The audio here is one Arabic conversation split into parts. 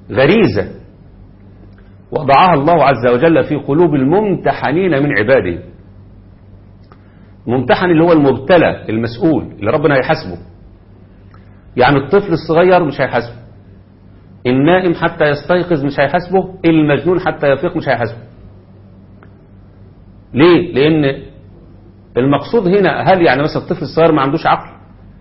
غريزة وضعها الله عز وجل في قلوب الممتحنين من عباده. الممتحن اللي هو المبتلى المسؤول اللي ربنا هيحاسبه. يعني الطفل الصغير مش هيحاسبه، النائم حتى يستيقظ مش هيحاسبه، المجنون حتى يفيق مش هيحاسبه. ليه؟ لأن المقصود هنا، هل يعني مثلا الطفل الصغير ما عندوش عقل؟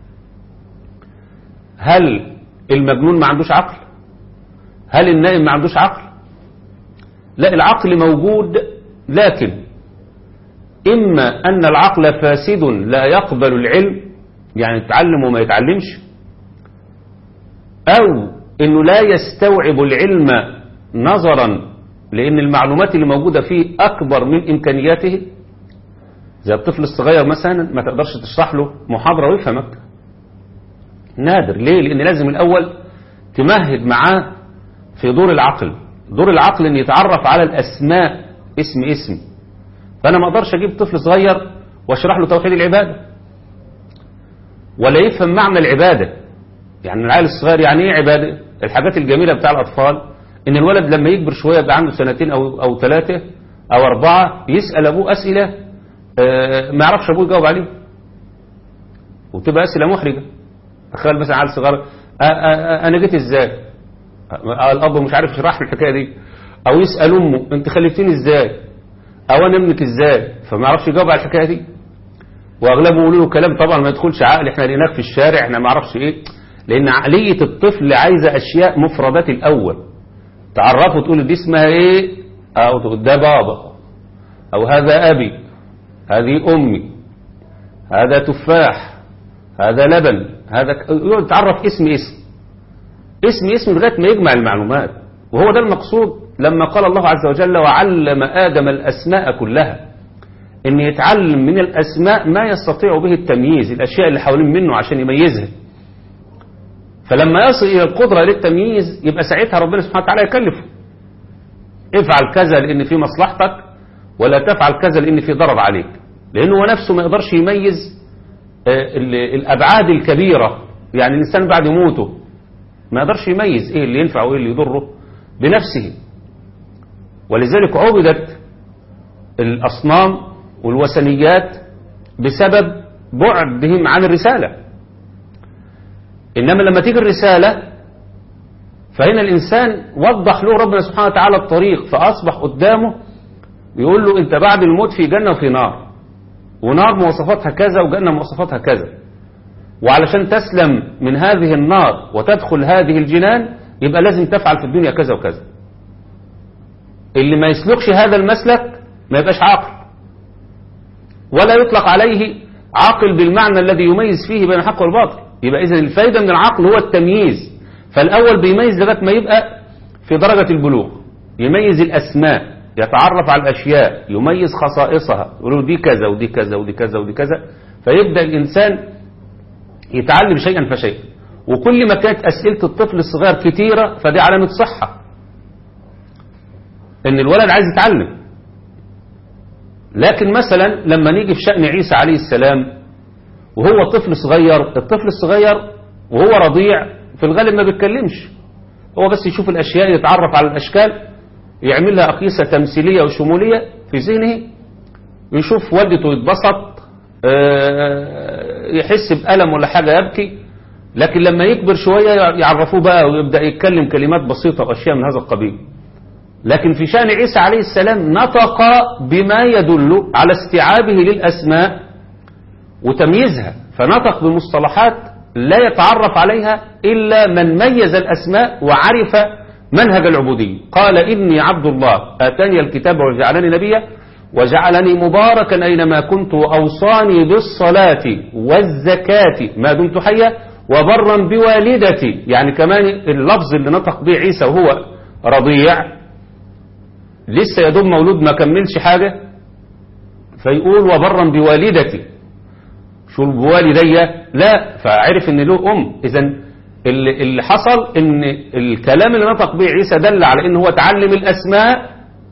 هل المجنون ما عندوش عقل؟ هل النائم ما عندوش عقل؟ لا، العقل موجود، لكن إما أن العقل فاسد لا يقبل العلم، يعني يتعلم وما يتعلمش، أو أنه لا يستوعب العلم نظرا لأن المعلومات اللي موجودة فيه أكبر من إمكانياته. زي الطفل الصغير مثلا ما تقدرش تشرح له محاضرة ويفهمك، نادر. ليه؟ لأن لازم الأول تمهد معاه في دور العقل. دور العقل أن يتعرف على الأسماء اسم. فأنا ما أقدرش أجيب طفل صغير واشرح له توحيد العبادة ولا يفهم معنى العبادة. يعني العيل الصغير يعني إيه عبادة؟ الحاجات الجميلة بتاع الأطفال إن الولد لما يكبر شوية يبقى عنده 2 أو 3 أو 4 يسأل أبوه أسئلة ما يعرفش أبوه يجاوب عليه، وتبقى أسئلة محرجة. تخيل مثلا عيل صغير أنا جيت إزاي؟ الأب مش عارف يشرح له الحكاية دي. أو يسأل أمه أنت خلفتيني إزاي؟ أو أنا ابنك إزاي؟ فما يعرفش يجاوب على الحكاية دي. وأغلبهم يقولوا له كلام طبعا ما يدخلش عقل، إحنا لقيناك في الشارع، إحنا ما عرفش إيه. لأن عقلية الطفل عايزة أشياء مفردات الأول تعرفه، تقول دي اسمها إيه، أو تقول ده بابا، أو هذا أبي، هذه أمي، هذا تفاح، هذا لبن، هذا يقعد تعرف اسم لغاية ما يجمع المعلومات. وهو ده المقصود لما قال الله عز وجل وعلم آدم الأسماء كلها، إن يتعلم من الأسماء ما يستطيع به التمييز، الأشياء اللي حوالين منه عشان يميزها. فلما يصل إلى القدرة للتمييز يبقى ساعتها ربنا سبحانه وتعالى يكلفه، افعل كذا لأن في مصلحتك، ولا تفعل كذا لأن في ضرر عليك. لأنه هو نفسه ما يقدرش يميز الأبعاد الكبيرة. يعني الإنسان بعد موته ما يقدرش يميز إيه اللي ينفع وإيه اللي يضره بنفسه. ولذلك عبدت الأصنام والوثنيات بسبب بعدهم عن الرسالة. إنما لما تيجي الرسالة فهنا الإنسان وضح له ربنا سبحانه وتعالى الطريق، فأصبح قدامه يقول له أنت بعد الموت في جنة وفي نار، ونار مواصفاتها كذا وجنة مواصفاتها كذا، وعلشان تسلم من هذه النار وتدخل هذه الجنان يبقى لازم تفعل في الدنيا كذا وكذا. اللي ما يسلكش هذا المسلك ما يبقاش عاقل، ولا يطلق عليه عاقل بالمعنى الذي يميز فيه بين الحق والباطل. يبقى إذن الفايدة من العقل هو التمييز. فالأول بيميز لغاية ما يبقى في درجة البلوغ، يميز الأسماء، يتعرف على الأشياء، يميز خصائصها، يقولوا دي كذا ودي كذا ودي كذا ودي كذا. فيبدأ الإنسان يتعلم شيئا فشيئا. وكل ما كانت أسئلة الطفل الصغير كتيرة فدي علامة صحة، إن الولد عايز يتعلم. لكن مثلا لما نيجي في شأن عيسى عليه السلام وهو طفل صغير، الطفل الصغير وهو رضيع في الغالب ما بيتكلمش، هو بس يشوف الأشياء، يتعرف على الأشكال، يعمل لها أقيسة تمثيلية وشمولية في ذهنه، يشوف والدته يتبسط، يحس بألم ولا حاجة يبكي. لكن لما يكبر شوية يعرفوه بقى ويبدأ يتكلم كلمات بسيطة وأشياء من هذا القبيل. لكن في شأن عيسى عليه السلام نطق بما يدل على استيعابه للأسماء وتمييزها، فنطق بمصطلحات لا يتعرف عليها إلا من ميز الأسماء وعرف منهج العبودية. قال إني عبد الله آتاني الكتاب وجعلني نبيا وجعلني مباركا أينما كنت وأوصاني بالصلاة والزكاة ما دمت حيا وبرا بوالدتي. يعني كمان اللفظ اللي نطق به عيسى وهو رضيع لسه يدوب مولود ما كملش حاجة، فيقول وبرا بوالدتي، شو بوالدي؟ لا، فعرف ان له إذن اللي حصل ان الكلام اللي نطق به عيسى دل على ان هو تعلم الأسماء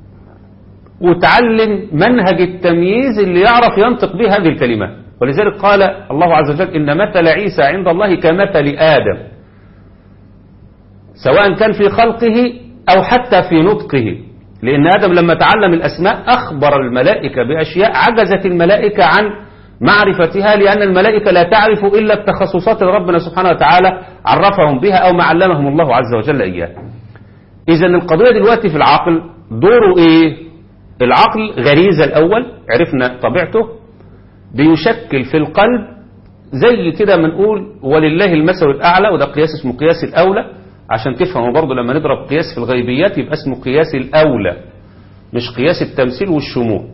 وتعلم منهج التمييز اللي يعرف ينطق به هذه الكلمات. ولذلك قال الله عز وجل إن مثل عيسى عند الله كمثل آدم. سواء كان في خلقه أو حتى في نطقه، لأن آدم لما تعلم الأسماء أخبر الملائكة بأشياء عجزت الملائكة عن معرفتها، لأن الملائكة لا تعرف إلا التخصصات اللي ربنا سبحانه وتعالى عرفهم بها أو ما علمهم الله عز وجل إياه. إذن القضية دلوقتي في العقل دوره إيه؟ العقل غريزة الأول عرفنا طبيعته، بيشكل في القلب زي كده ما نقول ولله المثل الأعلى، وده قياس اسمه قياس الأولى، عشان تفهموا برضه لما نضرب قياس في الغيبيات يبقى اسمه قياس الأولى مش قياس التمثيل والشمول.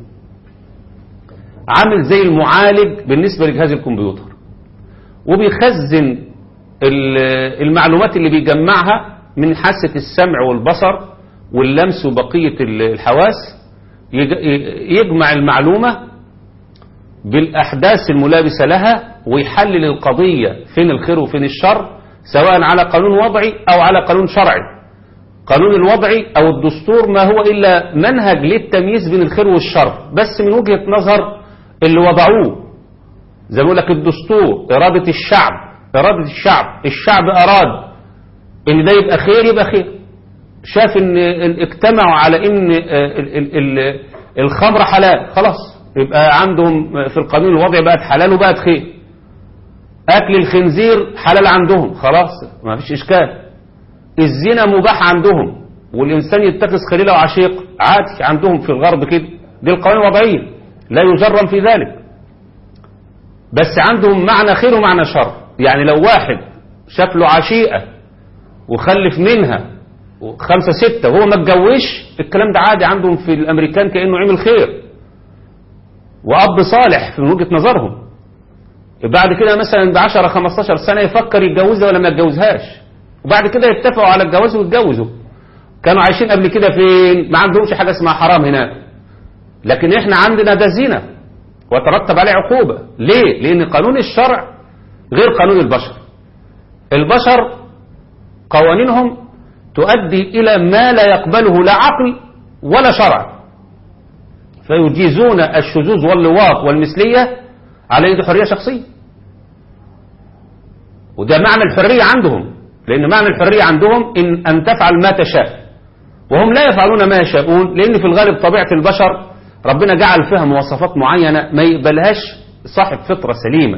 عامل زي المعالج بالنسبة لجهاز الكمبيوتر، وبيخزن المعلومات اللي بيجمعها من حاسة السمع والبصر واللمس وبقية الحواس، يجمع المعلومة بالأحداث الملابسة لها ويحلل القضية فين الخير وفين الشر، سواء على قانون وضعي أو على قانون شرعي. قانون الوضعي أو الدستور ما هو إلا منهج للتمييز بين الخير والشر، بس من وجهة نظر اللي وضعوه. زي ما بقول لك الدستور إرادة الشعب، إرادة الشعب أراد إن ده يبقى خير يبقى خير، شاف إن اجتمعوا على إن الخمر حلال، خلاص يبقى عندهم في القانون الوضعي بقت حلال وبقت خير. أكل الخنزير حلال عندهم، خلاص ما فيش إشكال. الزنا مباح عندهم، والإنسان يتخذ خليله وعشيق عادي عندهم في الغرب كده، دي القوانين الوضعية لا يجرم في ذلك. بس عندهم معنى خير ومعنى شر، يعني لو واحد شاف له عشيقة وخلف منها 5 6 وهو ما اتجوزش، الكلام ده عادي عندهم في الأمريكان كأنه عمل خير وأب صالح في وجهة نظرهم. بعد كده مثلا ب10 15 سنة يفكر يتجوزها ولا ما يتجوزهاش، وبعد كده يتفقوا على الجواز ويتجوزوا. كانوا عايشين قبل كده فين؟ ما عندهمش حاجة اسمها حرام هناك، لكن احنا عندنا ده زنا وترتب عليه عقوبة. ليه؟ لأن قانون الشرع غير قانون البشر. البشر قوانينهم تؤدي إلى ما لا يقبله لا عقل ولا شرع، فيجيزون الشذوذ واللواط والمثلية على يد حرية شخصية. وده معنى الحرية عندهم، لأن معنى الحرية عندهم أن تفعل ما تشاء، وهم لا يفعلون ما يشاءون، لأن في الغالب طبيعة البشر ربنا جعل فيها مواصفات معينة ما يقبلهاش صاحب فطرة سليمة.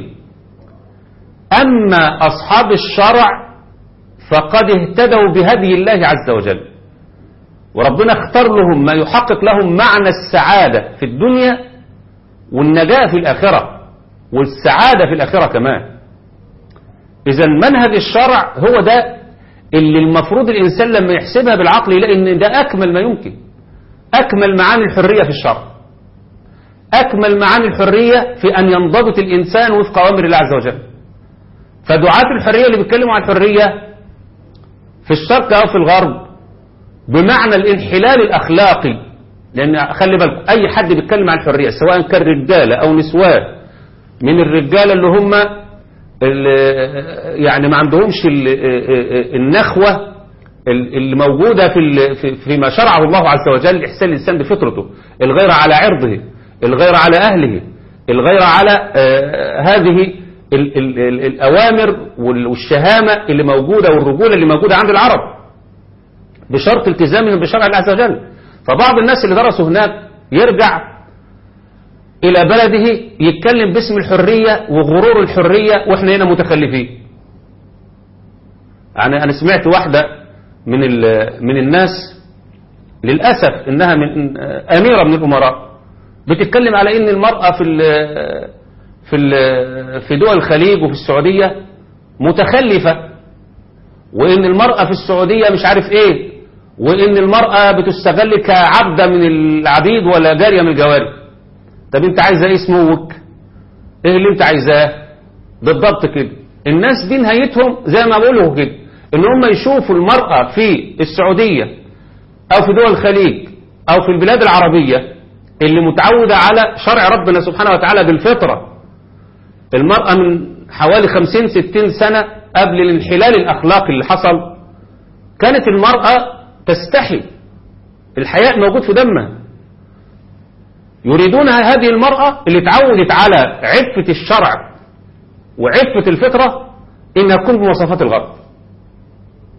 أما أصحاب الشرع فقد اهتدوا بهدي الله عز وجل، وربنا اختار لهم ما يحقق لهم معنى السعادة في الدنيا والنجاة في الآخرة والسعادة في الآخرة كمان. إذا منهج الشرع هو ده اللي المفروض الإنسان لما يحسبها بالعقل يلاقي إن ده أكمل ما يمكن، أكمل معاني الحرية في الشرع، أكمل معاني الحرية في أن ينضبط الإنسان وفق أوامر الله عز وجل. فدعاة الحرية اللي بيتكلموا عن الحرية في الشرق أو في الغرب بمعنى الانحلال الأخلاقي، لأن خلي بالكم أي حد بيتكلم عن الحرية سواء كان رجالة أو نسوان، من الرجالة اللي هم يعني ما عندهمش النخوة اللي موجودة فيما شرعه الله عز وجل، إحسان الإنسان بفطرته، الغير على عرضه، الغير على أهله، الغير على هذه الأوامر والشهامة اللي موجودة والرجولة اللي موجودة عند العرب بشرط التزامهم بشرع الله عز وجل. فبعض الناس اللي درسوا هناك يرجع إلى بلده يتكلم باسم الحرية وغرور الحرية، وإحنا هنا متخلفين. يعني أنا سمعت واحدة من الناس للأسف إنها من أميرة من الأمراء بتتكلم على إن المرأة في دول الخليج وفي السعودية متخلفة، وإن المرأة في السعودية مش عارف إيه، وإن المرأة بتستغل كعبدة من العبيد ولا جارية من الجواري. طب أنت عايزة إيه سموك؟ إيه اللي أنت عايزاه؟ بالضبط كده. الناس دي نهايتهم زي ما بقوله كده، إن هم يشوفوا المرأة في السعودية أو في دول الخليج أو في البلاد العربية اللي متعودة على شرع ربنا سبحانه وتعالى بالفطرة. المرأة من حوالي 50-60 سنة قبل الانحلال الأخلاقي اللي حصل كانت المرأة تستحي، الحياء موجود في دمها. يريدون هذه المرأة اللي تعودت على عفة الشرع وعفة الفطرة إنها تكون بمواصفات الغرب.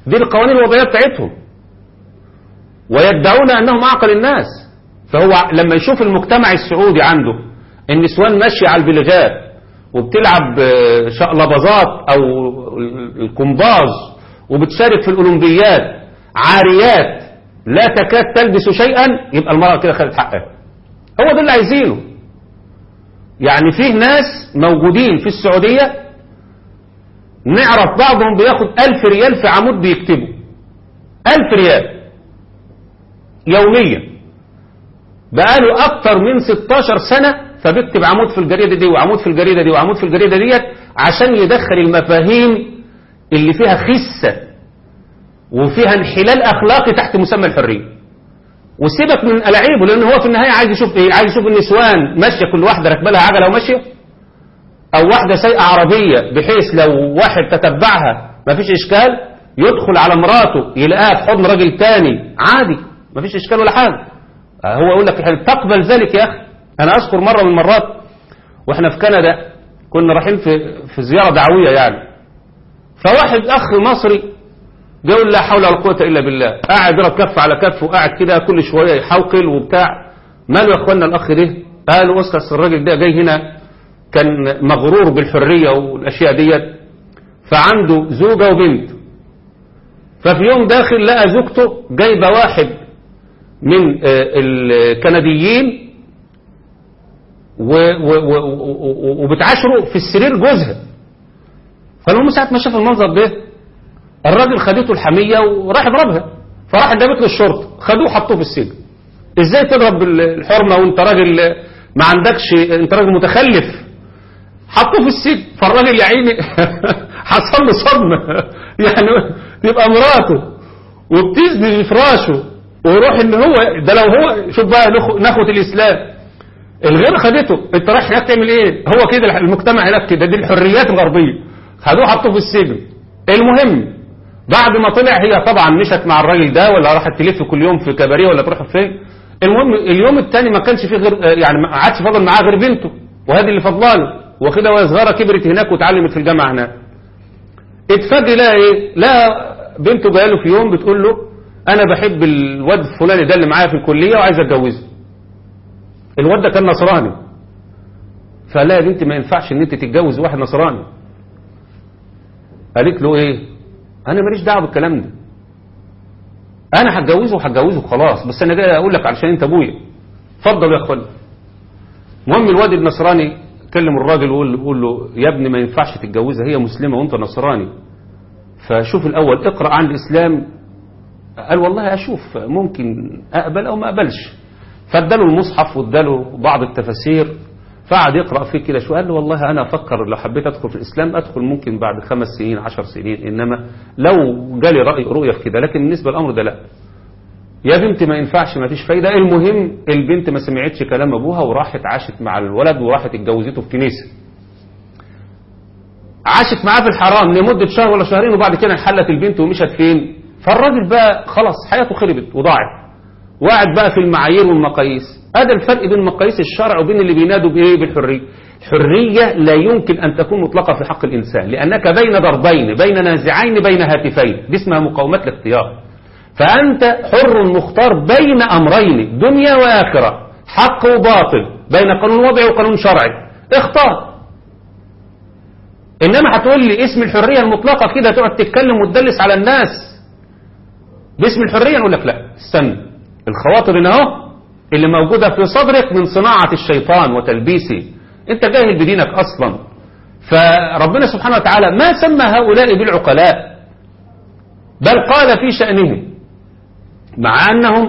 دي القوانين الوضعية بتاعتهم، ويدعون أنهم أعقل الناس. فهو لما يشوف المجتمع السعودي عنده النسوان ماشية على البلغات وبتلعب شقلباظات أو الكمباز وبتشارك في الأولمبيات عاريات لا تكاد تلبس شيئا، يبقى المرأة كده خدت حقها. هو ده اللي عايزينه. يعني فيه ناس موجودين في السعودية نعرف بعضهم بياخد 1000 ريال في عمود بيكتبوا، 1000 ريال يوميا، بقاله أكتر من 16 سنة فبيكتب عمود في الجريدة دي وعمود في الجريدة دي وعمود في الجريدة ديت عشان يدخل المفاهيم اللي فيها خسة وفيها انحلال أخلاقي تحت مسمى الحرية. وسيبك من ألاعيبه، لأن هو في النهاية عايز يشوف إيه؟ عايز يشوف النسوان ماشية كل واحدة راكبة لها عجلة وماشية، أو واحدة سايقة عربية بحيث لو واحد تتبعها مفيش إشكال، يدخل على مراته يلاقيها في حضن راجل تاني عادي مفيش إشكال ولا حاجة. هو يقول لك تقبل ذلك يا أخي. أنا أذكر مرة من المرات وإحنا في كندا كنا رايحين في زيارة دعوية يعني، فواحد أخ مصري بيقول لا حول ولا قوة إلا بالله، قاعد يضرب كف على كف وقاعد كده كل شوية يحوقل وبتاع. ماله يا أخوانا الأخ ده؟ قالوا أسكس الراجل ده جاي هنا كان مغرور بالحرية والأشياء ديت، فعنده زوجة وبنت، ففي يوم داخل لقى زوجته جايبة واحد من الكنديين وبتعاشره في السرير جوزها. فالمهم ساعة ما شاف المنظر ده الراجل خدته الحمية وراح يضربها، فراح جابت له الشرطة، خدوه حطوه في السجن. ازاي تضرب الحرمة وانت راجل ما عندكش، انت راجل متخلف؟ حطوه في السجن. فالراجل يا عيني حصل له صدمة يعني يبقى مراته وبتزني في فراشه ويروح ان هو ده، لو هو شوف بقى نخوة الاسلام الغير خدته، انت رايح هناك تعمل ايه؟ هو كده المجتمع هناك كده، دي الحريات الغربية. خدوه حطوه في السجن. المهم بعد ما طلع هي طبعا مشت مع الراجل ده ولا راحت تلف كل يوم في كباريه ولا تروح فين. المهم اليوم الثاني ما كانش فيه غير يعني ما عادش فاضل معاه غير بنته، وهذه اللي فضلاله واخدها وهي صغيره، كبرت هناك وتعلمت في الجامعه هناك. اتفاجئ لها ايه؟ لا بنته جايه له في يوم بتقول له انا بحب الواد الفلاني ده اللي معايا في الكليه وعايز اتجوزه. الواد ده كان نصراني، فلا يا بنتي ما ينفعش ان انت تتجوز واحد نصراني. قالت له ايه؟ انا ماليش دعوه بالكلام ده، انا هتجوزه خلاص، بس انا جاي اقول لك علشان انت ابويا. اتفضل يا اخوان. المهم الواد النصراني كلم الراجل ويقول له يا ابني ما ينفعش تتجوزها، هي مسلمه وانت نصراني، فشوف الاول اقرا عن الاسلام. قال والله اشوف ممكن اقبل او ما اقبلش. فاداله المصحف واداله بعض التفاسير، فقعد يقرأ فيه كده شو. قال له والله أنا أفكر لو حبيت أدخل في الإسلام أدخل ممكن بعد 5 سنين 10 سنين، إنما لو جالي رؤية في كده، لكن بالنسبة للأمر ده لا. يا بنت ما ينفعش ما فيش فايدة. المهم البنت ما سمعتش كلام أبوها وراحت عاشت مع الولد وراحت اتجوزته في كنيسة. عاشت معاه في الحرام لمدة شهر ولا شهرين، وبعد كده انحلت البنت ومشت فين. فالراجل بقى خلاص حياته خربت وضاعت، وقعد بقى في المعايير والمقاييس. هذا الفرق بين مقاييس الشرع وبين اللي بينادوا بايه؟ بالحريه. الحريه لا يمكن ان تكون مطلقه في حق الانسان، لانك بين ضربين، بين نازعين، بين هاتفين، دي اسمها مقاومات الاختيار. فانت حر مختار بين امرين، دنيا واخره، حق وباطل، بين قانون وضعي وقانون شرعي، اختار. انما هتقول لي اسم الحريه المطلقه كده تقعد تتكلم وتدلس على الناس باسم الحريه، نقول لك لا استنى، الخواطر هنا اهو اللي موجودة في صدرك من صناعة الشيطان وتلبيسه، انت جاهل بدينك اصلا. فربنا سبحانه وتعالى ما سمى هؤلاء بالعقلاء، بل قال في شأنهم مع انهم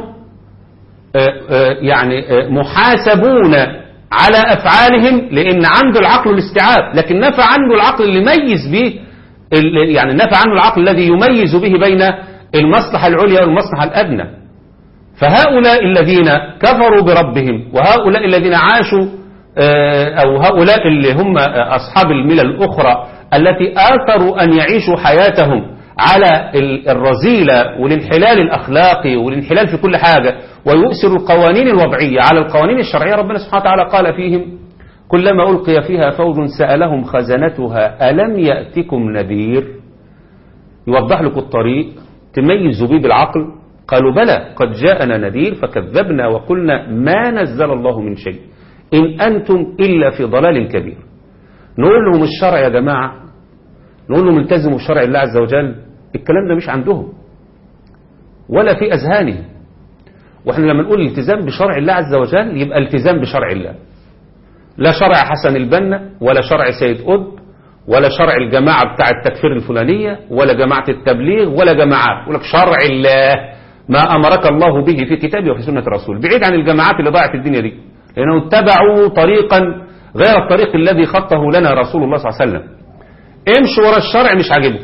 يعني محاسبون على افعالهم، لان عنده العقل والاستيعاب، لكن نفى عنه العقل اللي يميز به، يعني نفى عنه العقل الذي يميز به بين المصلحة العليا والمصلحة الادنى. فهؤلاء الذين كفروا بربهم وهؤلاء الذين عاشوا أو هؤلاء اللي هم أصحاب الملل الأخرى التي آثروا أن يعيشوا حياتهم على الرذيلة والانحلال الأخلاقي والانحلال في كل حاجة، ويؤثر القوانين الوضعية على القوانين الشرعية، ربنا سبحانه وتعالى قال فيهم كلما ألقي فيها فوج سألهم خزنتها ألم يأتكم نذير. يوضح لكم الطريق تميزوا بيه بالعقل؟ قالوا بلى قد جاءنا نذير فكذبنا وقلنا ما نزل الله من شيء إن أنتم إلا في ضلال كبير. نقول لهم الشرع يا جماعة، نقول لهم التزموا بشرع الله عز وجل، الكلام ده مش عندهم ولا في أذهانهم. وإحنا لما نقول الالتزام بشرع الله عز وجل يبقى التزام بشرع الله، لا شرع حسن البنا ولا شرع سيد قطب ولا شرع الجماعة بتاع التكفير الفلانية ولا جماعة التبليغ ولا جماعات. يقول لك شرع الله ما أمرك الله به في كتابه وفي سنة رسوله، بعيد عن الجماعات اللي ضاعت الدنيا دي، لأنهم اتبعوا طريقا غير الطريق الذي خطه لنا رسول الله صلى الله عليه وسلم. امشوا ورا الشرع مش عاجبه.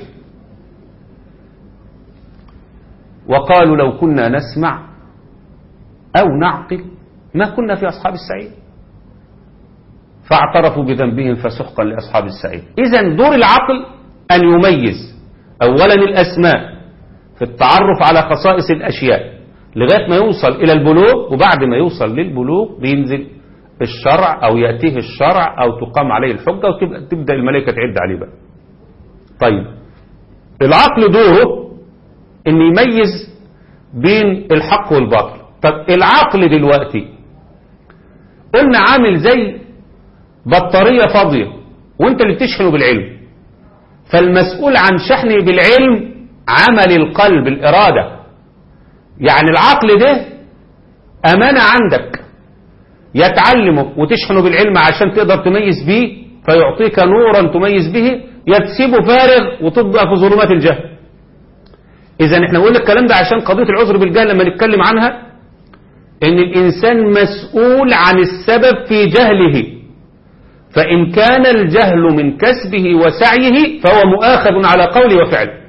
وقالوا لو كنا نسمع أو نعقل ما كنا في أصحاب السعير فاعترفوا بذنبهم فسحقا لأصحاب السعير. إذن دور العقل أن يميز أولا الأسماء في التعرف على خصائص الأشياء لغاية ما يوصل إلى البلوغ، وبعد ما يوصل للبلوغ بينزل الشرع أو يأتيه الشرع أو تقام عليه الحجة وتبدأ الملائكة تعد عليه بقى. طيب العقل دوره أن يميز بين الحق والباطل. طب العقل دلوقتي قلنا عامل زي بطارية فاضية وانت اللي بتشحنه بالعلم، فالمسؤول عن شحنه بالعلم عمل القلب الإرادة. يعني العقل ده أمانة عندك يتعلمه وتشحنه بالعلم عشان تقدر تميز به فيعطيك نورا تميز به، يتسيبه فارغ وتبقى في ظلمات الجهل. إذا احنا قلنا الكلام ده عشان قضية العذر بالجهل لما نتكلم عنها ان الإنسان مسؤول عن السبب في جهله، فإن كان الجهل من كسبه وسعيه فهو مؤاخذ على قوله وفعله،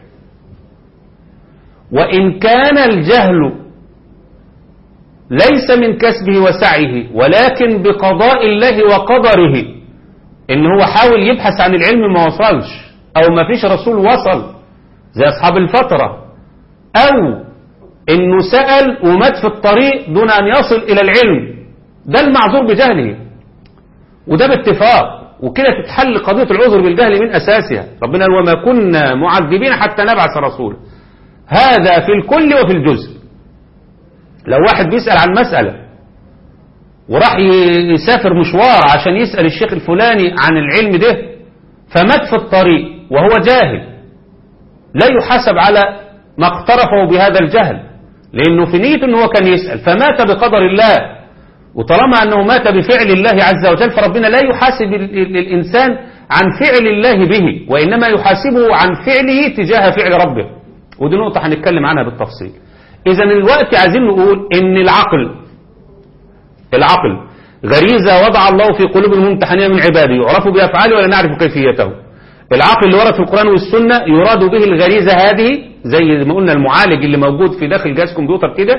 وإن كان الجهل ليس من كسبه وسعيه ولكن بقضاء الله وقدره، إن هو حاول يبحث عن العلم ما وصلش أو ما فيش رسول وصل زي أصحاب الفترة، أو إنه سأل ومات في الطريق دون أن يصل إلى العلم، ده المعذور بجهله، وده باتفاق. وكده تتحل قضية العذر بالجهل من أساسها. ربنا قال وما كنا معذبين حتى نبعث رسولا، هذا في الكل وفي الجزء. لو واحد بيسأل عن مسألة وراح يسافر مشوار عشان يسأل الشيخ الفلاني عن العلم ده فمات في الطريق وهو جاهل، لا يحاسب على ما اقترفه بهذا الجهل، لأنه في نيته أنه كان يسأل فمات بقدر الله. وطالما أنه مات بفعل الله عز وجل فربنا لا يحاسب الإنسان عن فعل الله به، وإنما يحاسبه عن فعله تجاه فعل ربه. ودي نقطة هنتكلم عنها بالتفصيل. إذن الوقت عايزين نقول إن العقل غريزة وضع الله في قلوب الممتحنين من عباده يعرف بأفعاله ولا نعرف كيفيته. العقل اللي ورد في القرآن والسنة يراد به الغريزة هذه، زي ما قلنا المعالج اللي موجود في داخل جهاز كمبيوتر كده،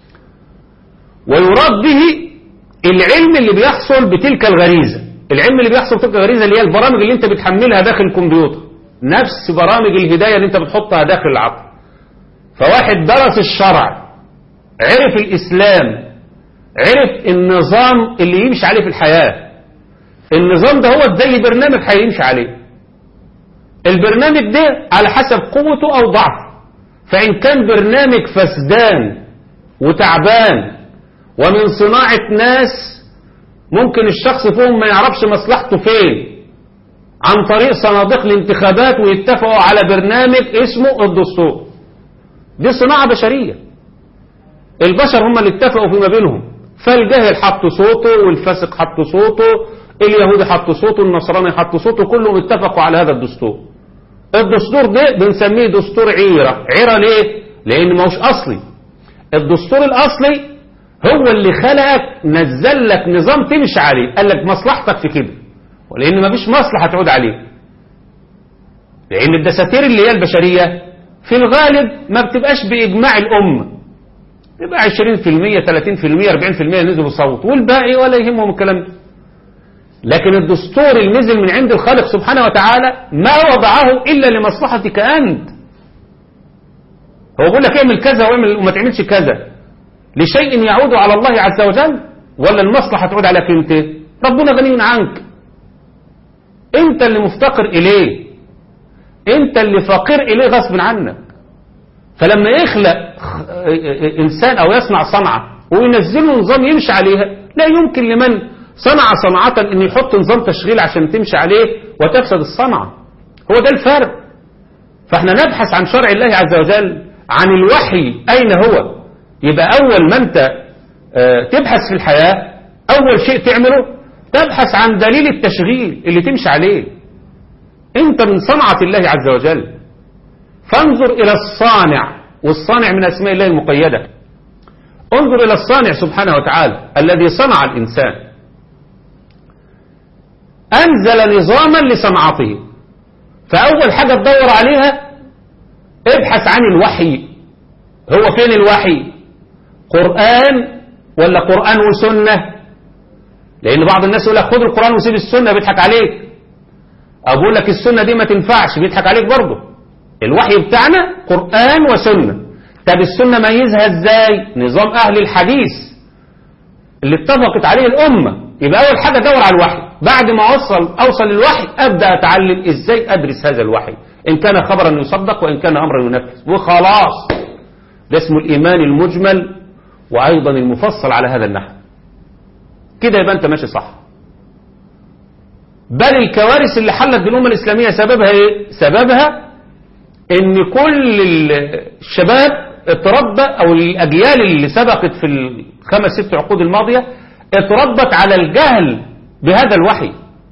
ويراد به العلم اللي بيحصل بتلك الغريزة. العلم اللي بيحصل بتلك الغريزة اللي هي البرامج اللي انت بتحملها داخل الكمبيوتر، نفس برامج الهداية اللي انت بتحطها داخل العقل. فواحد درس الشرع، عرف الإسلام، عرف النظام اللي يمشي عليه في الحياة. النظام ده هو زي برنامج هيمشي عليه. البرنامج ده على حسب قوته أو ضعفه، فإن كان برنامج فسدان وتعبان ومن صناعة ناس ممكن الشخص فيهم ما يعرفش مصلحته فين، عن طريق صناديق الانتخابات ويتفقوا على برنامج اسمه الدستور، دي صناعة بشرية. البشر هم اللي اتفقوا فيما بينهم، فالجاهل حط صوته والفاسق حط صوته، اليهودي حط صوته، النصراني حط صوته، كلهم اتفقوا على هذا الدستور. الدستور ده بنسميه دستور عيرة. عيرة ليه؟ لأن ما هوش أصلي. الدستور الأصلي هو اللي خلقك، نزل لك نظام تمشي عليه، قال لك مصلحتك في كده، ولأن ما فيش مصلحة تعود عليه. لأن الدساتير اللي هي البشرية في الغالب ما بتبقاش بإجماع الأمة، يبقى 20% 30% 40% نزلوا صوت والباقي ولا يهمهم الكلام ده. لكن الدستور اللي نزل من عند الخالق سبحانه وتعالى ما وضعه إلا لمصلحتك أنت. هو بيقول لك اعمل كذا وما تعملش كذا لشيء يعود على الله عز وجل، ولا المصلحة تعود عليك انت؟ ربنا غني عنك، انت اللي مفتقر إليه، انت اللي فقير إليه غصب عنك. فلما يخلق إنسان أو يصنع صنعة وينزله نظام يمشي عليها، لا يمكن لمن صنع صنعة أن يحط نظام تشغيل عشان تمشي عليه وتفسد الصنعة. هو ده الفرق. فاحنا نبحث عن شرع الله عز وجل، عن الوحي أين هو. يبقى أول ما أنت تبحث في الحياة، أول شيء تعمله تبحث عن دليل التشغيل اللي تمشي عليه. أنت من صنعة الله عز وجل، فانظر إلى الصانع، والصانع من أسماء الله المقيدة. انظر إلى الصانع سبحانه وتعالى الذي صنع الإنسان، أنزل نظاما لصنعته. فأول حاجة تدور عليها ابحث عن الوحي. هو فين الوحي؟ قرآن ولا قرآن وسنة؟ لأن بعض الناس يقول لك خد القرآن وسيب السنة، بيضحك عليك. أو بيقول لك السنة دي ما تنفعش، بيضحك عليك برضه. الوحي بتاعنا قرآن وسنة. طب السنة ميزها ازاي؟ نظام أهل الحديث اللي اتفقت عليه الأمة. يبقى أول حاجة دور على الوحي. بعد ما أوصل للوحي أبدأ أتعلم إزاي أدرس هذا الوحي، إن كان خبرا يصدق وإن كان أمرا ينفذ، وخلاص. ده اسمه الإيمان المجمل وأيضا المفصل على هذا النحو. كده يبقى أنت ماشي صح. بل الكوارث اللي حلت بالأمة الإسلامية سببها إيه؟ سببها إن كل الشباب اتربى، أو الأجيال اللي سبقت في الخمس ست عقود الماضية اتربت على الجهل بهذا الوحي.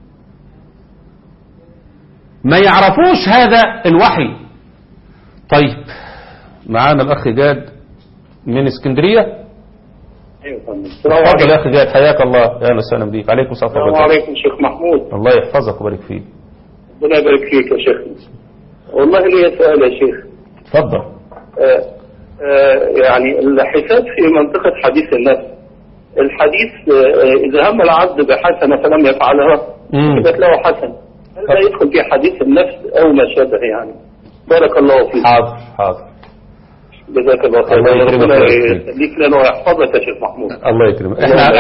ما يعرفوش هذا الوحي. طيب، معانا الأخ جاد من اسكندرية. ايوه فندم. السلام عليكم. تفضل يا أخي جاد، حياك الله. أهلا وسهلا بيك. عليكم السلام. السلام عليكم شيخ محمود. الله يحفظك ويبارك فيك. ربنا يبارك فيك يا شيخ. والله لي سؤال يا شيخ. تفضل. يعني الحساب في منطقة حديث النفس. الحديث إذا هم العبد بحسنة فلم يفعلها كتبت له حسنة. هل ده يدخل في حديث النفس أو ما شابه يعني؟ بارك الله فيك. حاضر حاضر. جزاك الله خير. ربنا يخليك لنا ويحفظك يا شيخ محمود. الله يكرمك.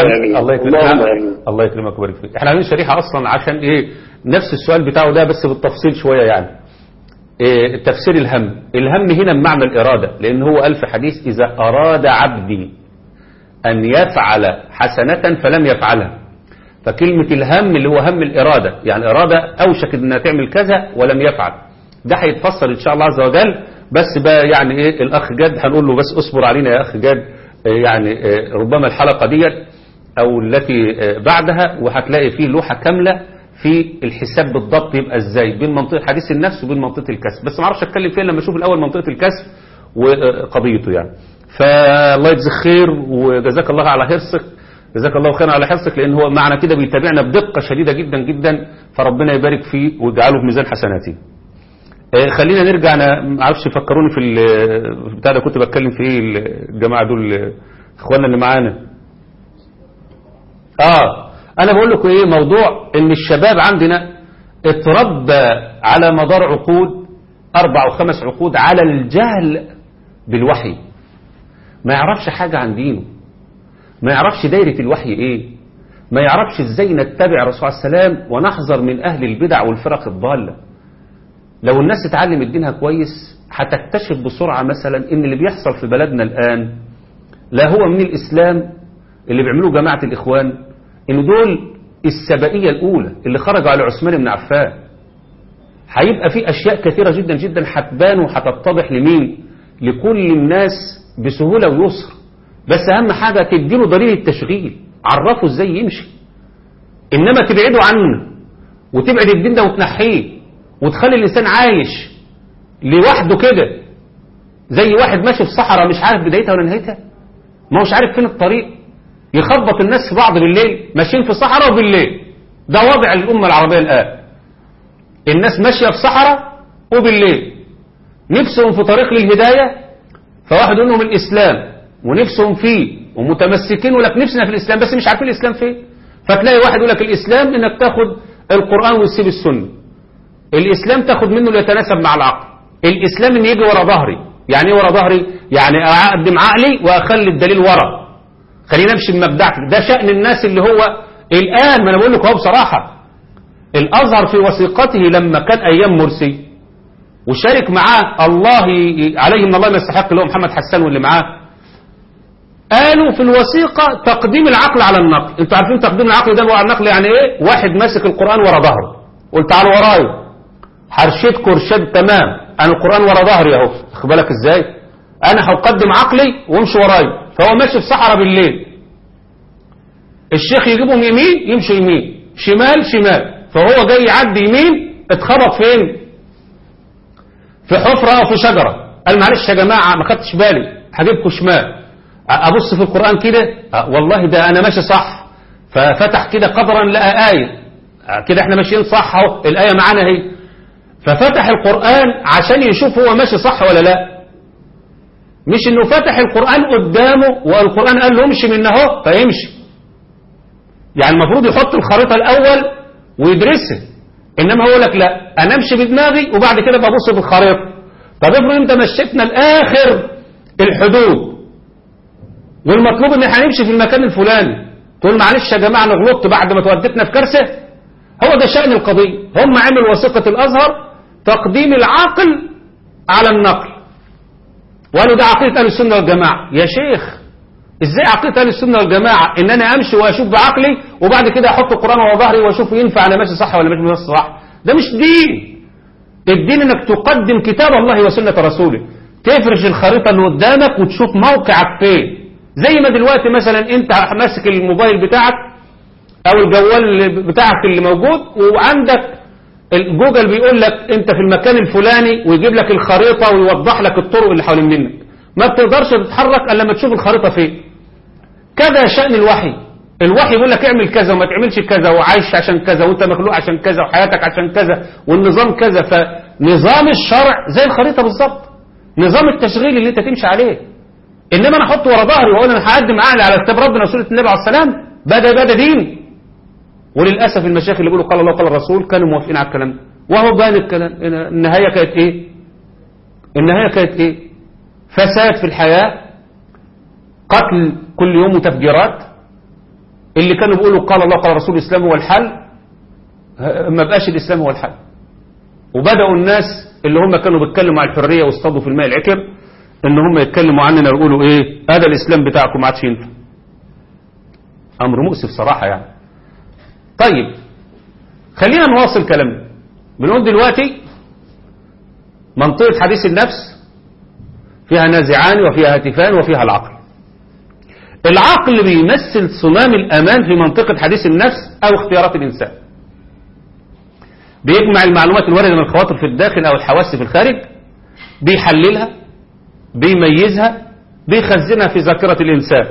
الله يكرمك ويبارك فيك. احنا عاملين شريحة أصلا عشان إيه؟ نفس السؤال بتاعه ده بس بالتفصيل شوية يعني. تفسير الهم هنا بمعنى الإرادة، لأن هو قال في حديث إذا أراد عبدي أن يفعل حسنة فلم يفعلها. فكلمة الهم اللي هو هم الإرادة، يعني إرادة أوشك أنها تعمل كذا ولم يفعل. ده هيتفسر إن شاء الله عز وجل. بس بقى يعني إيه الأخ جاد هنقول له بس أصبر علينا يا أخ جاد، يعني ربما الحلقة ديت أو التي بعدها وهتلاقي فيه لوحة كاملة في الحساب بالضبط يبقى ازاي بين منطقة حديث النفس وبين منطقة الكسب. بس ما اعرفش اتكلم فيها لما اشوف الاول منطقة الكسب وقضيته يعني. فالله يجزيك خير وجزاك الله على حرصك، جزاك الله خير على حرصك، لان هو معنا كده بيتابعنا بدقة شديدة جدا جدا، فربنا يبارك فيه ويجعله في ميزان حسناته. خلينا نرجع. انا ما اعرفش فكروني في البتاع ده كنت بتكلم في ايه الجماعة دول اخواننا اللي معانا. أنا بقول لكم إيه موضوع إن الشباب عندنا اتربى على مدار عقود 4 أو 5 عقود على الجهل بالوحي. ما يعرفش حاجة عن دينه، ما يعرفش دايرة الوحي إيه، ما يعرفش إزاي نتبع الرسول عليه السلام ونحذر من أهل البدع والفرق الضالة. لو الناس اتعلمت دينها كويس هتكتشف بسرعة مثلا إن اللي بيحصل في بلدنا الآن لا هو من الإسلام اللي بيعملوه جماعة الإخوان، إن دول السبائية الأولى اللي خرجوا على عثمان بن عفان. هيبقى في أشياء كثيرة جدا جدا هتبان وهتتضح لمين؟ لكل الناس بسهولة ويسر. بس أهم حاجة تديله دليل التشغيل، عرفه إزاي يمشي. إنما تبعده عنه وتبعد الدين ده وتنحيه وتخلي الإنسان عايش لوحده كده زي واحد ماشي في صحراء مش عارف بدايتها ولا نهايتها، ما هوش عارف فين الطريق، يخبط الناس في بعض بالليل، ماشيين في صحراء وبالليل. ده وضع الأمة العربية الآن. الناس ماشية في صحراء وبالليل، نفسهم في طريق للهداية، فواحد منهم الإسلام ونفسهم فيه ومتمسكين ولك نفسنا في الإسلام بس مش عارفين الإسلام فيه. فتلاقي واحد يقول لك الإسلام إنك تاخد القرآن وتسيب السنة، الإسلام تاخد منه اللي يتناسب مع العقل، الإسلام إن يجي ورا ظهري. يعني إيه ورا ظهري؟ يعني أقدم عقلي وأخلي الدليل ورا، خلينا نمشي بمبدأك. ده شأن الناس اللي هو الآن. ما أنا بقول لك هو بصراحة الأزهر في وثيقته لما كان أيام مرسي وشارك معاه الله عليه من الله ما يستحق، اللي هو محمد حسان واللي معاه، قالوا في الوثيقة تقديم العقل على النقل. انتوا عارفين تقديم العقل ده على النقل يعني ايه؟ واحد ماسك القرآن ورا ظهره، قلت تعالوا ورايا حرشتكم ارشاد تمام، انا القرآن ورا ظهري اهو، واخد بالك ازاي؟ انا هقدم عقلي وامشي ورايا. فهو ماشي في صحراء بالليل، الشيخ يجيبهم يمين يمشوا يمين، شمال شمال، فهو جاي يعدي يمين اتخبط فين؟ في حفرة او في شجرة، قال معلش يا جماعة ما خدتش بالي هجيبكم شمال. ابص في القرآن كده والله ده انا ماشي صح، ففتح كده قدرا لقى آية كده احنا ماشيين صح اهو، الآية معانا اهي، ففتح القرآن عشان يشوف هو ماشي صح ولا لا، مش انه فتح القرآن قدامه والقرآن قال له امشي من اهو فيمشي. يعني المفروض يحط الخريطة الاول ويدرسها، انما هو لك لا انا امشي بدماغي وبعد كده ببص في الخريطة. طب افرض انت مشيتنا لاخر الحدود والمطلوب ان احنا نمشي في المكان الفلاني، تقول معلش يا جماعة انا غلطت بعد ما تودتنا في كارثة. هو ده شأن القضية. هم عملوا وثيقة الازهر تقديم العقل على النقل، وقالوا ده عقيدة اهل السنة والجماعة. يا شيخ ازاي عقيدة اهل السنة والجماعة ان انا امشي واشوف بعقلي وبعد كده احط القرآن ورا ظهري واشوف ينفع انا ماشي صح ولا ماشي صح؟ ده مش دين. الدين انك تقدم كتاب الله وسنة رسوله، تفرش الخريطة اللي قدامك وتشوف موقعك فين. زي ما دلوقتي مثلا انت ماسك الموبايل بتاعك او الجوال بتاعك اللي موجود، وعندك جوجل بيقول لك انت في المكان الفلاني ويجيب لك الخريطة ويوضح لك الطرق اللي حوالين منك، ما بتقدرش تتحرك الا لما تشوف الخريطة فين. كذا شأن الوحي. الوحي يقول لك اعمل كذا وما تعملش كذا، وعايش عشان كذا وانت مخلوق عشان كذا وحياتك عشان كذا والنظام كذا. فنظام الشرع زي الخريطة بالظبط، نظام التشغيل اللي انت تمشي عليه. انما انا احطه ورا ظهري واقول انا هقدم عقلي على كتاب ربنا وسنة النبي عليه السلام، بدا دين. وللاسف المشايخ اللي بيقولوا قال الله قال الرسول كانوا موافقين على الكلام ده، وهو بان الكلام. النهايه كانت ايه؟ النهايه كانت ايه؟ فساد في الحياه، قتل كل يوم وتفجيرات. اللي كانوا بيقولوا قال الله قال الرسول الاسلام هو الحل، ما بقاش الاسلام هو الحل. وبداوا الناس اللي هم كانوا بيتكلموا عن الحريه واصطادوا في الماء العكر ان هم يتكلموا عننا ويقولوا ايه؟ هذا الاسلام بتاعكم ما عادش ينفع. امر مؤسف صراحه يعني. طيب خلينا نواصل كلامنا. بنقول دلوقتي منطقة حديث النفس فيها نازعان وفيها هاتفان وفيها العقل. العقل بيمثل صمام الأمان في منطقة حديث النفس أو اختيارات الإنسان، بيجمع المعلومات الواردة من الخواطر في الداخل أو الحواس في الخارج، بيحللها، بيميزها، بيخزنها في ذاكرة الإنسان.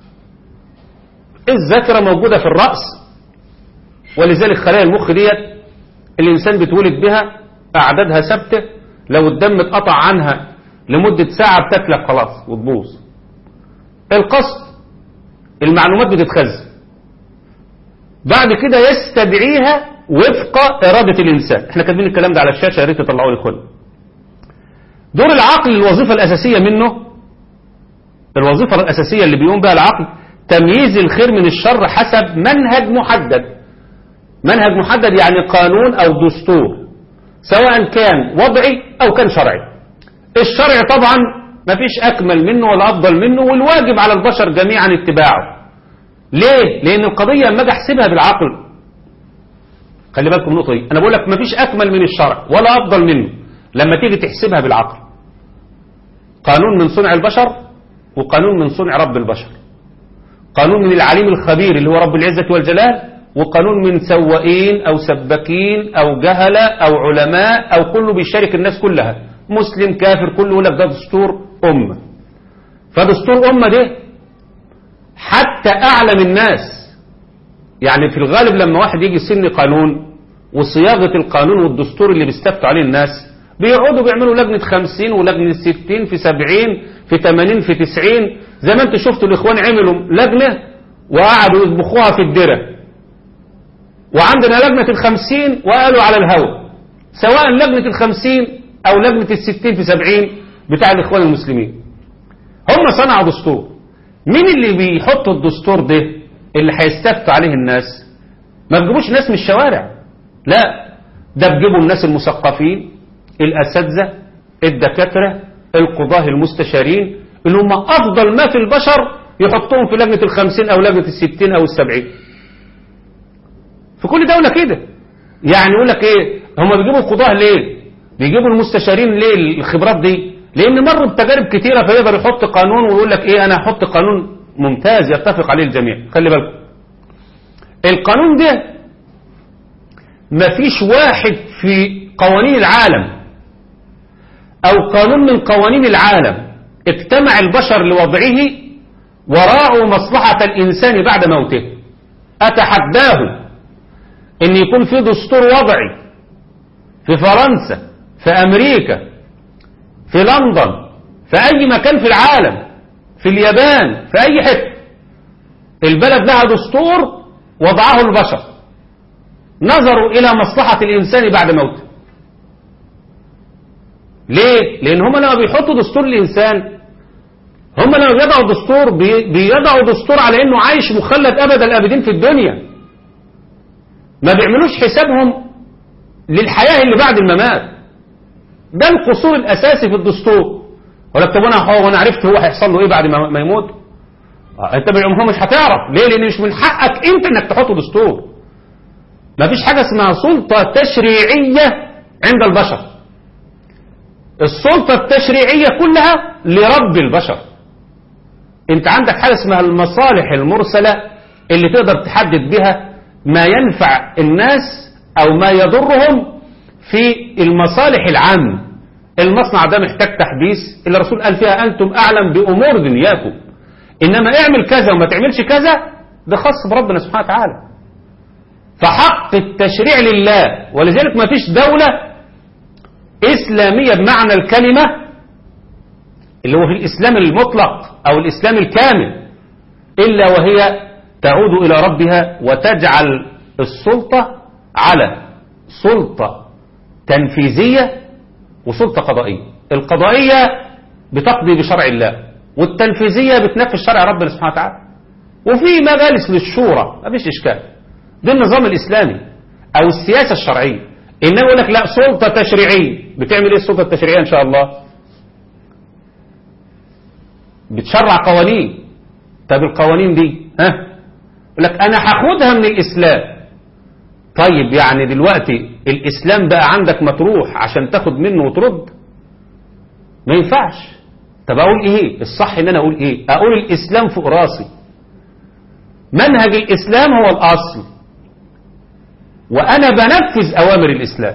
الذاكرة موجودة في الرأس، ولذلك خلايا المخ ديت الإنسان بيتولد بها أعدادها ثابتة، لو الدم اتقطع عنها لمدة ساعة بتتلف خلاص وتبوظ. القصد المعلومات بتتخزن، بعد كده يستدعيها وفق إرادة الإنسان. احنا كاتبين الكلام ده على الشاشة، يا ريت تطلعوا لي اخواني. دور العقل الوظيفة الأساسية منه، الوظيفة الأساسية اللي بيقوم بها العقل تمييز الخير من الشر حسب منهج محدد. منهج محدد يعني قانون أو دستور، سواء كان وضعي أو كان شرعي. الشرع طبعا ما فيش أكمل منه ولا أفضل منه، والواجب على البشر جميعا اتباعه. ليه؟ لأن القضية لما أجي أحسبها بالعقل، خلي بالكم من النقطة دي، أنا بقول لك ما فيش أكمل من الشرع ولا أفضل منه. لما تيجي تحسبها بالعقل، قانون من صنع البشر وقانون من صنع رب البشر، قانون من العليم الخبير اللي هو رب العزة والجلال، وقانون من سواقين أو سباكين أو جهلة أو علماء أو كله بيشارك الناس كلها، مسلم كافر كله يقول لك ده دستور أمة. فدستور أمة ده حتى أعلم الناس، يعني في الغالب لما واحد يجي يسن قانون وصياغة القانون والدستور اللي بيستفتوا عليه الناس، بيقعدوا بيعملوا لجنة 50 ولجنة 60 في 70 في 80 في 90. زي ما انتوا شفتوا الإخوان عملوا لجنة وقعدوا يطبخوها في الدرة، وعندنا لجنة 50 وقالوا على الهوى، سواء لجنة 50 أو لجنة 60 في 70 بتاع الإخوان المسلمين. هم صنعوا دستور. مين اللي بيحط الدستور ده اللي هيستفتوا عليه الناس؟ ما بيجيبوش ناس من الشوارع، لا، ده بيجيبوا الناس المثقفين الأساتذة الدكاترة القضاة المستشارين اللي هم أفضل ما في البشر يحطوهم في لجنة 50 أو لجنة 60 أو 70 في كل دولة كده. يعني يقول لك إيه، هم بيجيبوا القضاة ليه؟ بيجيبوا المستشارين ليه الخبرات دي؟ لأن مروا بتجارب كتيرة فيقدر يحط قانون ويقول لك إيه، أنا هحط قانون ممتاز يتفق عليه الجميع. خلي بالكم القانون ده مفيش واحد في قوانين العالم أو قانون من قوانين العالم اجتمع البشر لوضعه وراءوا مصلحة الإنسان بعد موته. أتحداه أن يكون في دستور وضعي في فرنسا في أمريكا في لندن في أي مكان في العالم في اليابان في أي حتة البلد لها دستور وضعه البشر نظروا إلى مصلحة الإنسان بعد موته. ليه؟ لأن هم لما بيحطوا دستور الإنسان هم لما بيضعوا دستور بيضعوا دستور على إنه عايش مخلد أبد الأبدين في الدنيا، ما بيعملوش حسابهم للحياة اللي بعد الممات. ده القصور الأساسي في الدستور. ولك طب أنا عرفت هو هيحصل له إيه بعد ما يموت؟ أنت بالعموم مش هتعرف. ليه؟ لأن مش من حقك أنت إنك تحط دستور. ما فيش حاجة اسمها سلطة تشريعية عند البشر. السلطة التشريعية كلها لرب البشر. انت عندك حاجة اسمها المصالح المرسلة اللي تقدر تحدد بها ما ينفع الناس او ما يضرهم في المصالح العامة. المصنع ده محتاج تحديث اللي الرسول قال فيها انتم اعلم بامور دنياكم، انما اعمل كذا وما تعملش كذا ده خاص بربنا سبحانه وتعالى. فحق التشريع لله، ولذلك ما فيش دولة إسلامية بمعنى الكلمة اللي هو في الإسلام المطلق أو الإسلام الكامل إلا وهي تعود إلى ربها وتجعل السلطة على سلطة تنفيذية وسلطة قضائية. القضائية بتقضي بشرع الله والتنفيذية بتنفذ شرع ربنا سبحانه وتعالى. وفي مجالس للشورى ما فيش إشكال، ده النظام الإسلامي أو السياسة الشرعية. إنه يقول لك لا سلطة تشريعية. بتعمل إيه السلطة التشريعية إن شاء الله؟ بتشرع قوانين. طب القوانين دي يقول لك أنا هاخدها من الإسلام. طيب يعني دلوقتي الإسلام بقى عندك مطروح عشان تاخد منه وترد؟ ما ينفعش. طب أقول إيه الصح؟ إن أنا أقول إيه؟ أقول الإسلام فوق راسي، منهج الإسلام هو الأصل، وأنا بنفذ أوامر الإسلام،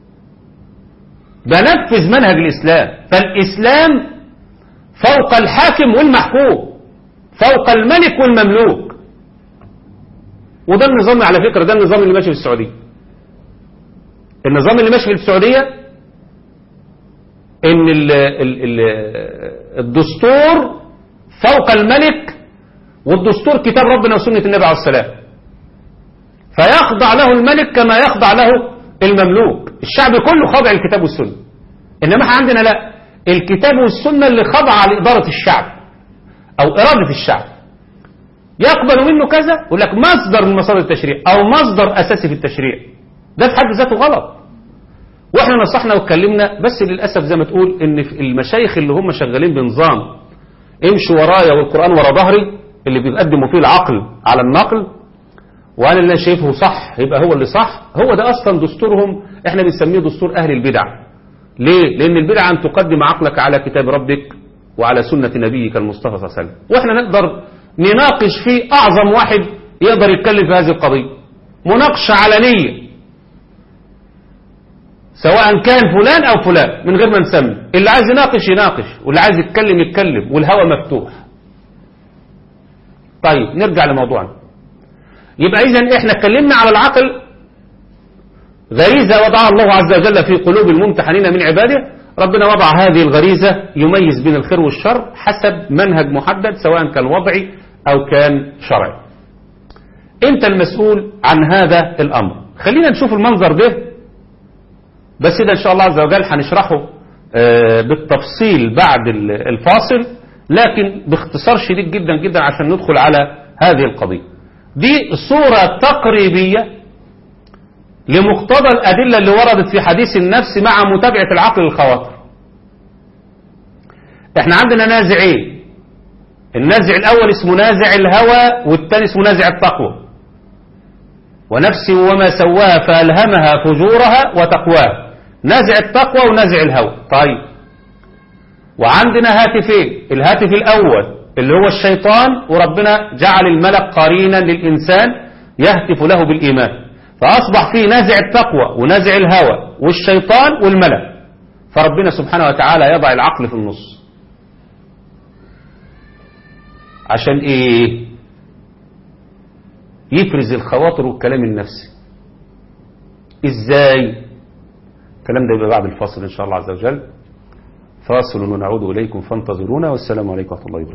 بنفذ منهج الإسلام. فالإسلام فوق الحاكم والمحكوم، فوق الملك والمملوك. وده النظام على فكرة، ده النظام اللي ماشي في السعودية. النظام اللي ماشي في السعودية إن الدستور فوق الملك، والدستور كتاب ربنا وسنة النبي عليه السلام، فيخضع له الملك كما يخضع له المملوك. الشعب كله خاضع الكتاب والسنة. إنما احنا عندنا لا، الكتاب والسنة اللي خضع لإدارة الشعب أو إرادة الشعب. يقبل منه كذا يقول لك مصدر من مصادر التشريع أو مصدر أساسي في التشريع. ده في حد ذاته غلط. واحنا نصحنا واتكلمنا، بس للأسف زي ما تقول إن المشايخ اللي هم شغالين بنظام امشوا ورايا والقرآن ورا ظهري، اللي بيقدموا فيه العقل على النقل وأنا اللي شايفه صح يبقى هو اللي صح، هو ده أصلا دستورهم. احنا بنسميه دستور أهل البدع. ليه؟ لأن البدع أن تقدم عقلك على كتاب ربك وعلى سنة نبيك المصطفى صلى الله عليه وسلم. وإحنا نقدر نناقش فيه أعظم واحد يقدر يتكلم في هذه القضية مناقشة علنية، سواء كان فلان أو فلان من غير ما نسمي. اللي عايز يناقش يناقش، واللي عايز يتكلم يتكلم، والهوى مفتوح. طيب نرجع لموضوعنا. يبقى إذن إحنا اتكلمنا على العقل، غريزة وضعها الله عز وجل في قلوب الممتحنين من عباده. ربنا وضع هذه الغريزة يميز بين الخير والشر حسب منهج محدد، سواء كان وضعي أو كان شرعي. أنت المسؤول عن هذا الأمر. خلينا نشوف المنظر ده، بس ده إن شاء الله عز وجل هنشرحه بالتفصيل بعد الفاصل، لكن باختصار شديد جدا جدا عشان ندخل على هذه القضية. دي صورة تقريبية لمقتضى الأدلة اللي وردت في حديث النفس مع متابعة العقل للخواطر. احنا عندنا نازعين، النازع الأول اسمه نازع الهوى، والثاني اسمه نازع التقوى. ونفس وما سواها فألهمها فجورها وتقواها، نازع التقوى ونازع الهوى. طيب، وعندنا هاتفين، الهاتف الأول اللي هو الشيطان، وربنا جعل الملك قرينا للإنسان يهتف له بالإيمان، فأصبح فيه نازع التقوى ونازع الهوى والشيطان والملك. فربنا سبحانه وتعالى يضع العقل في النص عشان ايه؟ يفرز الخواطر والكلام النفسي. ازاي؟ الكلام ده يبقى بعد الفاصل ان شاء الله عز وجل. فاصل ونعود اليكم فانتظرونا، والسلام عليكم ورحمة الله وبركاته.